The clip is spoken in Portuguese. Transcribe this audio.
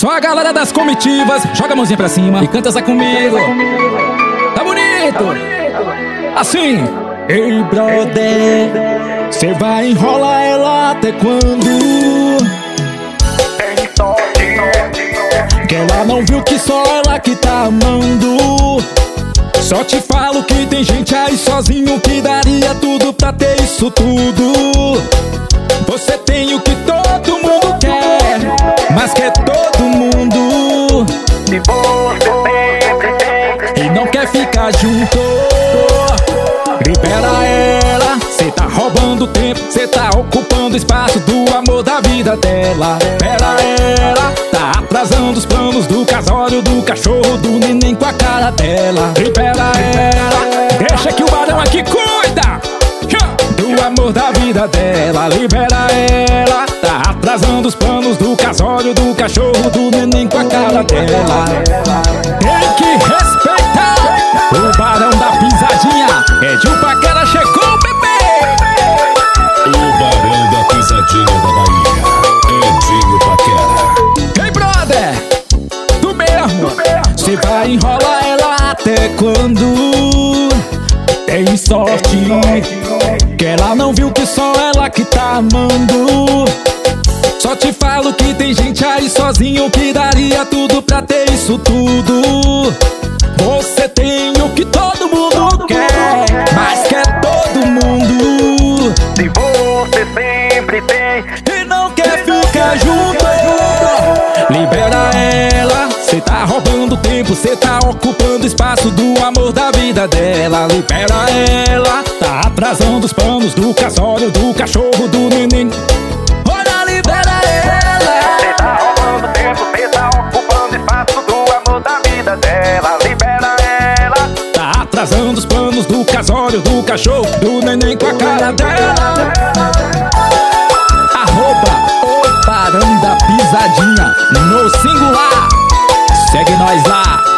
Só a galera das comitivas, joga a mãozinha pra cima e canta essa comigo. Tá bonito? Assim. Ei, brother, cê vai enrolar ela até quando? Que ela não viu que só ela que tá amando. Só te falo que tem gente aí sozinho que daria tudo pra ter isso tudo. Você tem o que todo mundo quer, mas quer todo mundo. Se você sempre tem E não quer ficar junto. Libera ela, cê tá roubando tempo, cê tá ocupando espaço do amor da vida dela. Libera ela, tá atrasando os planos do casório, do cachorro, do neném com a cara dela. Libera ela, deixa que o barão aqui cuida do amor da vida dela. Libera ela, tá atrasando os planos do casório, do cachorro, do neném com a cara dela. Tem que respeitar o barão da pisadinha. Edinho Paquera chegou, bebê. O barão da pisadinha da Bahia, Edinho Paquera. Ei, brother, tu mesmo, cê vai enrolar ela até quando? Tem sorte que ela não viu que só ela que tá amando. Só te falo que tem gente aí sozinho que daria tudo pra ter isso tudo. Você tem o que todo mundo quer, mas quer todo mundo. Se você sempre tem E não quer ficar junto. Libera ela, cê tá roubando tempo, cê tá ocupando espaço do amor da vida dela. Libera ela, tá atrasando os planos do casório, do cachorro, do neném. Olha, libera ela. Cê tá roubando tempo, cê tá ocupando espaço do amor da vida dela. Libera ela. Tá atrasando os planos do casório, do cachorro, do neném com a cara dela. Arroba o barão da pisadinha no singular. Segue nós lá.